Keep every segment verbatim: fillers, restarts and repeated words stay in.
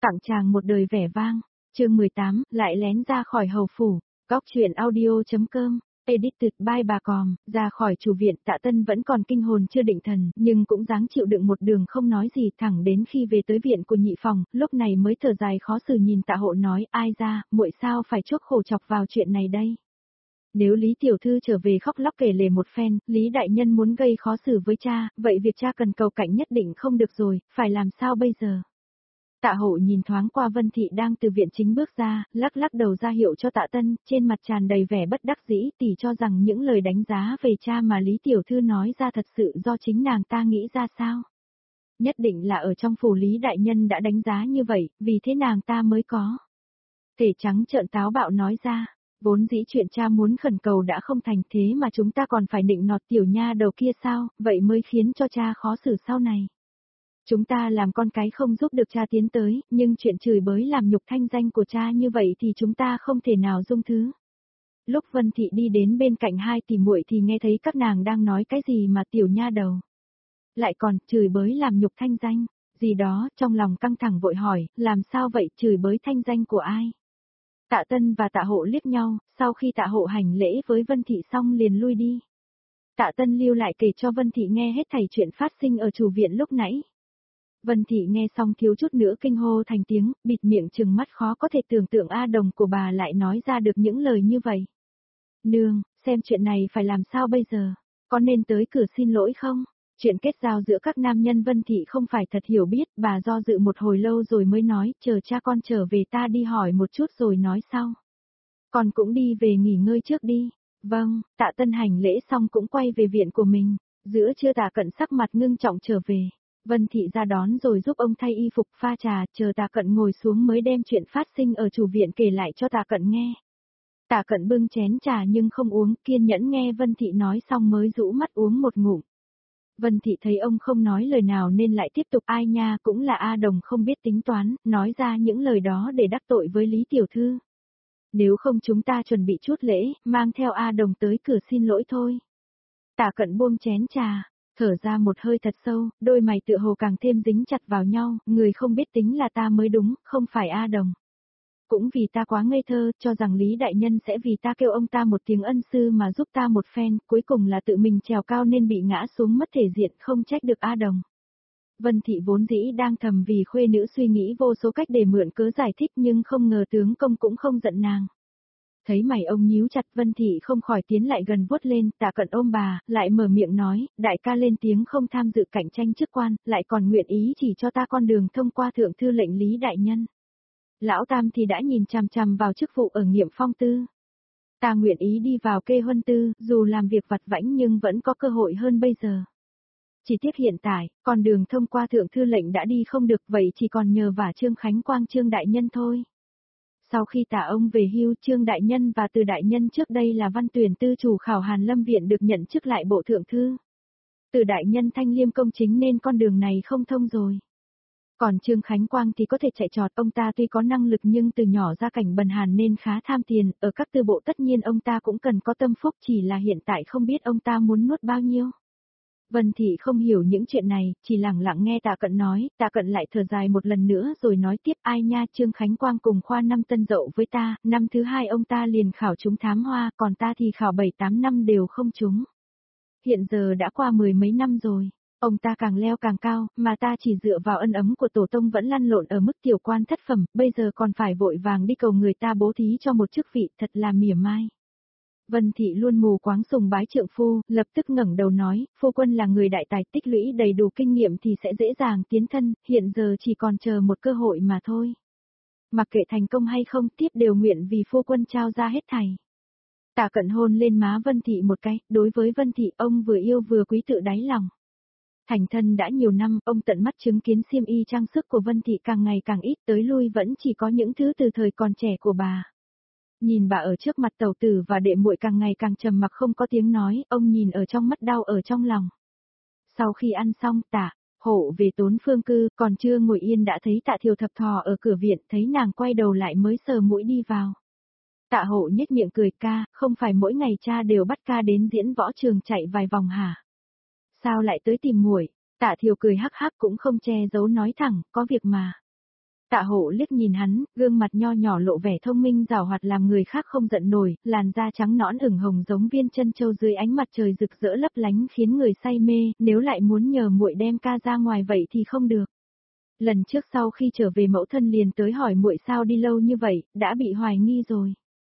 Tặng chàng một đời vẻ vang, chương mười tám, lại lén ra khỏi hầu phủ, góc truyện audio.com, edited by bà Còm, ra khỏi chủ viện Tạ Tân vẫn còn kinh hồn chưa định thần, nhưng cũng dáng chịu đựng một đường không nói gì thẳng đến khi về tới viện của nhị phòng, lúc này mới thở dài khó xử nhìn Tạ Hộ nói, ai ra, muội sao phải chuốc khổ chọc vào chuyện này đây. Nếu Lý Tiểu Thư trở về khóc lóc kể lể một phen, Lý Đại Nhân muốn gây khó xử với cha, vậy việc cha cần cầu cạnh nhất định không được rồi, phải làm sao bây giờ? Tạ Hộ nhìn thoáng qua Vân Thị đang từ viện chính bước ra, lắc lắc đầu ra hiệu cho Tạ Tân, trên mặt tràn đầy vẻ bất đắc dĩ, tỷ cho rằng những lời đánh giá về cha mà Lý Tiểu Thư nói ra thật sự do chính nàng ta nghĩ ra sao? Nhất định là ở trong phủ Lý Đại Nhân đã đánh giá như vậy, vì thế nàng ta mới có. Thể trắng trợn táo bạo nói ra, vốn dĩ chuyện cha muốn khẩn cầu đã không thành thế mà chúng ta còn phải nịnh nọt tiểu nha đầu kia sao, vậy mới khiến cho cha khó xử sau này. Chúng ta làm con cái không giúp được cha tiến tới, nhưng chuyện chửi bới làm nhục thanh danh của cha như vậy thì chúng ta không thể nào dung thứ. Lúc Vân Thị đi đến bên cạnh hai tỷ muội thì nghe thấy các nàng đang nói cái gì mà tiểu nha đầu. Lại còn chửi bới làm nhục thanh danh, gì đó, trong lòng căng thẳng vội hỏi, làm sao vậy, chửi bới thanh danh của ai? Tạ Tân và Tạ Hộ liếc nhau, sau khi Tạ Hộ hành lễ với Vân Thị xong liền lui đi. Tạ Tân lưu lại kể cho Vân Thị nghe hết thảy chuyện phát sinh ở chủ viện lúc nãy. Vân Thị nghe xong thiếu chút nữa kinh hô thành tiếng, bịt miệng trừng mắt khó có thể tưởng tượng A Đồng của bà lại nói ra được những lời như vậy. Nương, xem chuyện này phải làm sao bây giờ, có nên tới cửa xin lỗi không? Chuyện kết giao giữa các nam nhân Vân Thị không phải thật hiểu biết, bà do dự một hồi lâu rồi mới nói, chờ cha con trở về ta đi hỏi một chút rồi nói sau. Con cũng đi về nghỉ ngơi trước đi. Vâng, Tạ Tân hành lễ xong cũng quay về viện của mình, giữa trưa Tạ Cận sắc mặt ngưng trọng trở về. Vân Thị ra đón rồi giúp ông thay y phục pha trà, chờ Tạ Cận ngồi xuống mới đem chuyện phát sinh ở chủ viện kể lại cho Tạ Cận nghe. Tạ Cận bưng chén trà nhưng không uống, kiên nhẫn nghe Vân Thị nói xong mới rũ mắt uống một ngụm. Vân Thị thấy ông không nói lời nào nên lại tiếp tục, ai nha, cũng là A Đồng không biết tính toán, nói ra những lời đó để đắc tội với Lý Tiểu Thư. Nếu không chúng ta chuẩn bị chút lễ, mang theo A Đồng tới cửa xin lỗi thôi. Tạ Cận buông chén trà, thở ra một hơi thật sâu, đôi mày tựa hồ càng thêm dính chặt vào nhau, người không biết tính là ta mới đúng, không phải A Đồng. Cũng vì ta quá ngây thơ, cho rằng Lý Đại Nhân sẽ vì ta kêu ông ta một tiếng ân sư mà giúp ta một phen, cuối cùng là tự mình trèo cao nên bị ngã xuống mất thể diện, không trách được A Đồng. Vân Thị vốn dĩ đang thầm vì khuê nữ suy nghĩ vô số cách để mượn cớ giải thích nhưng không ngờ tướng công cũng không giận nàng. Thấy mày ông nhíu chặt, Vân Thị không khỏi tiến lại gần vuốt lên, Tạ Cận ôm bà, lại mở miệng nói, đại ca lên tiếng không tham dự cạnh tranh chức quan, lại còn nguyện ý chỉ cho ta con đường thông qua thượng thư lệnh Lý Đại Nhân. Lão Tam thì đã nhìn chằm chằm vào chức vụ ở Nghiệm Phong tư. Ta nguyện ý đi vào kê huân tư, dù làm việc vặt vãnh nhưng vẫn có cơ hội hơn bây giờ. Chỉ tiếc hiện tại, con đường thông qua thượng thư lệnh đã đi không được, vậy chỉ còn nhờ vả Trương Khánh Quang Trương Đại Nhân thôi. Sau khi Tạ ông về hưu, Trương Đại Nhân và Từ Đại Nhân trước đây là văn tuyển tư chủ khảo Hàn Lâm Viện được nhận chức lại bộ thượng thư. Từ Đại Nhân thanh liêm công chính nên con đường này không thông rồi. Còn Trương Khánh Quang thì có thể chạy trọt, ông ta tuy có năng lực nhưng từ nhỏ ra cảnh bần hàn nên khá tham tiền, ở các tư bộ tất nhiên ông ta cũng cần có tâm phúc, chỉ là hiện tại không biết ông ta muốn nuốt bao nhiêu. Vân Thị không hiểu những chuyện này, chỉ lặng lặng nghe Tạ Cận nói, Tạ Cận lại thở dài một lần nữa rồi nói tiếp, ai nha, Trương Khánh Quang cùng khoa năm tân dậu với ta, năm thứ hai ông ta liền khảo trúng thám hoa, còn ta thì khảo bảy tám năm đều không trúng. Hiện giờ đã qua mười mấy năm rồi, ông ta càng leo càng cao, mà ta chỉ dựa vào ân ấm của tổ tông vẫn lăn lộn ở mức tiểu quan thất phẩm, bây giờ còn phải vội vàng đi cầu người ta bố thí cho một chức vị, thật là mỉa mai. Vân Thị luôn mù quáng sùng bái trượng phu, lập tức ngẩng đầu nói, phu quân là người đại tài, tích lũy đầy đủ kinh nghiệm thì sẽ dễ dàng tiến thân, hiện giờ chỉ còn chờ một cơ hội mà thôi. Mặc kệ thành công hay không, tiếp đều nguyện vì phu quân trao ra hết thảy. Tạ Cận hôn lên má Vân Thị một cái, đối với Vân Thị ông vừa yêu vừa quý tự đáy lòng. Thành thân đã nhiều năm, ông tận mắt chứng kiến xiêm y trang sức của Vân Thị càng ngày càng ít, tới lui vẫn chỉ có những thứ từ thời còn trẻ của bà. Nhìn bà ở trước mặt tẩu tử và đệ muội càng ngày càng trầm mặc không có tiếng nói, ông nhìn ở trong mắt đau ở trong lòng. Sau khi ăn xong, Tạ Hộ về Tốn Phương cư, còn chưa ngồi yên đã thấy Tạ Thiều thập thò ở cửa viện, thấy nàng quay đầu lại mới sờ mũi đi vào. Tạ Hộ nhếch miệng cười, ca, không phải mỗi ngày cha đều bắt ca đến diễn võ trường chạy vài vòng hả? Sao lại tới tìm muội? Tạ Thiều cười hắc hắc cũng không che giấu nói thẳng, có việc mà. Tạ Hộ liếc nhìn hắn, gương mặt nho nhỏ lộ vẻ thông minh giảo hoạt làm người khác không giận nổi, làn da trắng nõn ửng hồng giống viên chân châu dưới ánh mặt trời rực rỡ lấp lánh khiến người say mê, nếu lại muốn nhờ muội đem ca ra ngoài vậy thì không được. Lần trước sau khi trở về mẫu thân liền tới hỏi muội sao đi lâu như vậy, đã bị hoài nghi rồi.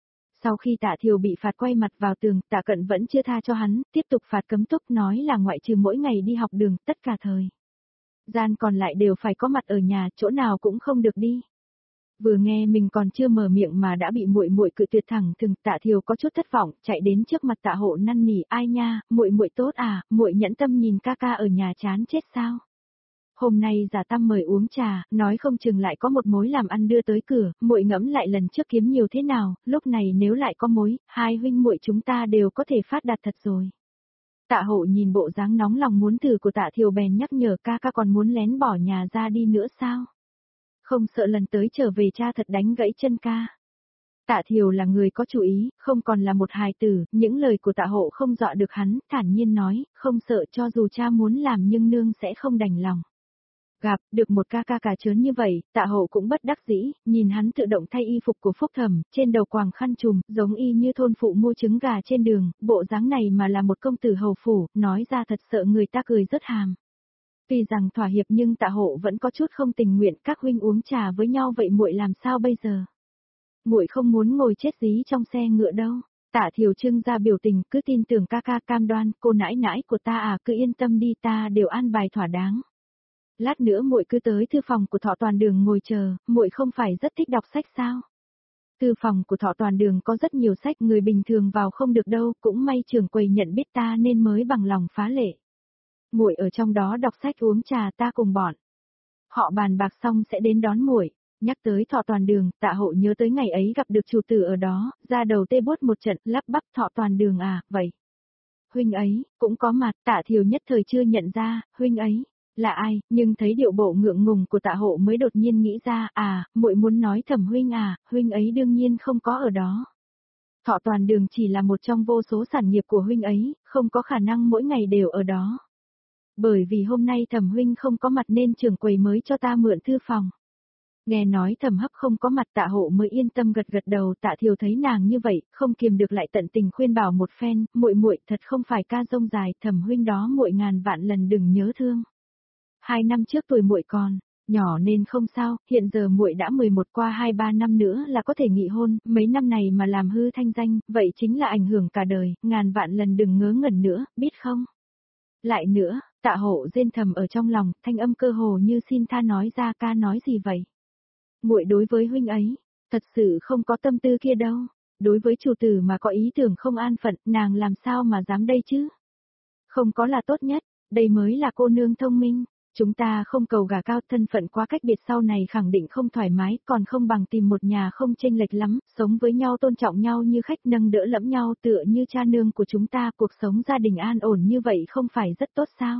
Sau khi Tạ Thiều bị phạt quay mặt vào tường, Tạ Cận vẫn chưa tha cho hắn, tiếp tục phạt cấm túc nói là ngoại trừ mỗi ngày đi học đường, tất cả thời gian còn lại đều phải có mặt ở nhà, chỗ nào cũng không được đi. Vừa nghe mình còn chưa mở miệng mà đã bị muội muội cự tuyệt thẳng thừng, Tạ Thiều có chút thất vọng, chạy đến trước mặt Tạ Hộ năn nỉ, ai nha, muội muội tốt à, muội nhẫn tâm nhìn ca ca ở nhà chán chết sao? Hôm nay giả tâm mời uống trà, nói không chừng lại có một mối làm ăn đưa tới cửa, muội ngẫm lại lần trước kiếm nhiều thế nào, lúc này nếu lại có mối, hai huynh muội chúng ta đều có thể phát đạt thật rồi. Tạ Hộ nhìn bộ dáng nóng lòng muốn thử của Tạ Thiều bèn nhắc nhở ca ca còn muốn lén bỏ nhà ra đi nữa sao? Không sợ lần tới trở về cha thật đánh gãy chân ca. Tạ Thiều là người có chủ ý, không còn là một hài tử, những lời của Tạ Hộ không dọa được hắn, thản nhiên nói, không sợ cho dù cha muốn làm nhưng nương sẽ không đành lòng. Gặp được một ca ca cà trớn như vậy, Tạ Hộ cũng bất đắc dĩ, nhìn hắn tự động thay y phục của Phúc Thẩm, trên đầu quàng khăn trùm, giống y như thôn phụ mua trứng gà trên đường, bộ dáng này mà là một công tử hầu phủ, nói ra thật sợ người ta cười rớt hàm. Tuy rằng thỏa hiệp nhưng Tạ Hộ vẫn có chút không tình nguyện, các huynh uống trà với nhau vậy muội làm sao bây giờ? Muội không muốn ngồi chết dí trong xe ngựa đâu. Tạ Thiều trưng ra biểu tình, cứ tin tưởng ca ca cam đoan, cô nãi nãi của ta à, cứ yên tâm đi, ta đều an bài thỏa đáng. Lát nữa muội cứ tới thư phòng của Thọ Toàn Đường ngồi chờ, muội không phải rất thích đọc sách sao? Thư phòng của Thọ Toàn Đường có rất nhiều sách, người bình thường vào không được đâu, cũng may trưởng quầy nhận biết ta nên mới bằng lòng phá lệ. Muội ở trong đó đọc sách uống trà, ta cùng bọn họ bàn bạc xong sẽ đến đón muội. Nhắc tới Thọ Toàn Đường, Tạ Hộ nhớ tới ngày ấy gặp được chủ tử ở đó, ra đầu tê buốt một trận, lắp bắp Thọ Toàn Đường à, vậy. Huynh ấy, cũng có mặt, Tạ Thiều nhất thời chưa nhận ra, huynh ấy, là ai, nhưng thấy điệu bộ ngượng ngùng của Tạ Hộ mới đột nhiên nghĩ ra, à, muội muốn nói Thẩm huynh à, huynh ấy đương nhiên không có ở đó. Thọ Toàn Đường chỉ là một trong vô số sản nghiệp của huynh ấy, không có khả năng mỗi ngày đều ở đó. Bởi vì hôm nay Thẩm huynh không có mặt nên trưởng quầy mới cho ta mượn thư phòng. Nghe nói Thẩm Hấp không có mặt, Tạ Hộ mới yên tâm gật gật đầu. Tạ Thiều thấy nàng như vậy, không kiềm được lại tận tình khuyên bảo một phen, muội muội thật không phải ca rông dài, Thẩm huynh đó muội ngàn vạn lần đừng nhớ thương. Hai năm trước tuổi muội còn nhỏ nên không sao, hiện giờ muội đã mười một, qua hai ba năm nữa là có thể nghị hôn, mấy năm này mà làm hư thanh danh, vậy chính là ảnh hưởng cả đời, ngàn vạn lần đừng ngớ ngẩn nữa, biết không? Lại nữa, Tạ Hộ rên thầm ở trong lòng, thanh âm cơ hồ như xin tha nói ra, ca nói gì vậy? Muội đối với huynh ấy, thật sự không có tâm tư kia đâu. Đối với chủ tử mà có ý tưởng không an phận, nàng làm sao mà dám đây chứ? Không có là tốt nhất, đây mới là cô nương thông minh. Chúng ta không cầu gà cao, thân phận quá cách biệt sau này khẳng định không thoải mái, còn không bằng tìm một nhà không chênh lệch lắm, sống với nhau tôn trọng nhau như khách, nâng đỡ lẫn nhau, tựa như cha nương của chúng ta, cuộc sống gia đình an ổn như vậy không phải rất tốt sao?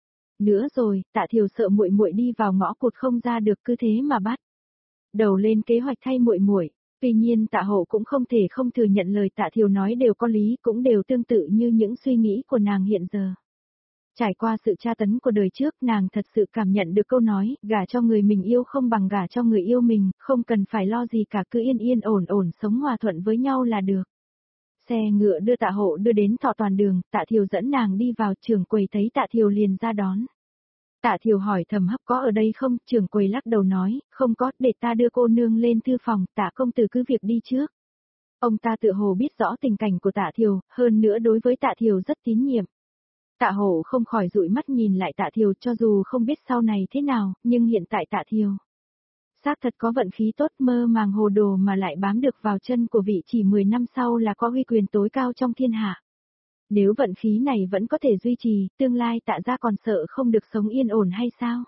Nữa rồi, Tạ Thiều sợ muội muội đi vào ngõ cụt không ra được, cứ thế mà bắt đầu lên kế hoạch thay muội muội. Tuy nhiên Tạ Hộ cũng không thể không thừa nhận lời Tạ Thiều nói đều có lý, cũng đều tương tự như những suy nghĩ của nàng hiện giờ. Trải qua sự tra tấn của đời trước, nàng thật sự cảm nhận được câu nói, gả cho người mình yêu không bằng gả cho người yêu mình, không cần phải lo gì cả, cứ yên yên ổn ổn sống hòa thuận với nhau là được. Xe ngựa đưa Tạ Hộ đưa đến Thọ Toàn Đường, Tạ Thiều dẫn nàng đi vào, trưởng quầy thấy Tạ Thiều liền ra đón. Tạ Thiều hỏi Thẩm Hấp có ở đây không, trưởng quầy lắc đầu nói, không có, để ta đưa cô nương lên thư phòng, Tạ công tử cứ việc đi trước. Ông ta tự hồ biết rõ tình cảnh của Tạ Thiều, hơn nữa đối với Tạ Thiều rất tín nhiệm. Tạ Hộ không khỏi dụi mắt nhìn lại Tạ Thiều, cho dù không biết sau này thế nào, nhưng hiện tại Tạ Thiều xác thật có vận khí tốt, mơ màng hồ đồ mà lại bám được vào chân của vị chỉ mười năm sau là có uy quyền tối cao trong thiên hạ. Nếu vận khí này vẫn có thể duy trì, tương lai Tạ gia còn sợ không được sống yên ổn hay sao?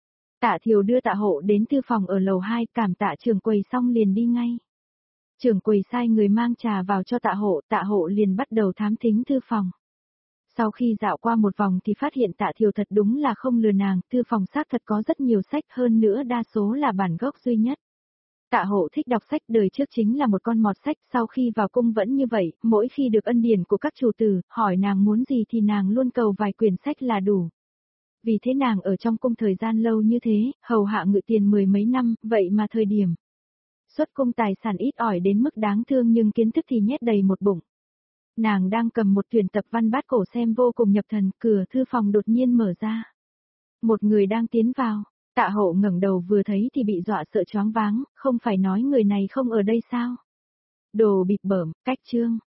Tạ Thiều đưa Tạ Hộ đến thư phòng ở lầu hai, cảm tạ trưởng quầy xong liền đi ngay. Trưởng quầy sai người mang trà vào cho Tạ Hộ, Tạ Hộ liền bắt đầu thám thính thư phòng. Sau khi dạo qua một vòng thì phát hiện Tạ Thiều thật đúng là không lừa nàng, thư phòng xác thật có rất nhiều sách, hơn nữa đa số là bản gốc duy nhất. Tạ Hộ thích đọc sách, đời trước chính là một con mọt sách, sau khi vào cung vẫn như vậy, mỗi khi được ân điển của các chủ tử, hỏi nàng muốn gì thì nàng luôn cầu vài quyển sách là đủ. Vì thế nàng ở trong cung thời gian lâu như thế, hầu hạ Ngự Tiền mười mấy năm, vậy mà thời điểm xuất cung tài sản ít ỏi đến mức đáng thương nhưng kiến thức thì nhét đầy một bụng. Nàng đang cầm một tuyển tập văn bát cổ xem vô cùng nhập thần, cửa thư phòng đột nhiên mở ra. Một người đang tiến vào, Tạ Hậu ngẩng đầu vừa thấy thì bị dọa sợ choáng váng, không phải nói người này không ở đây sao? Đồ bịp bợm, cách chương.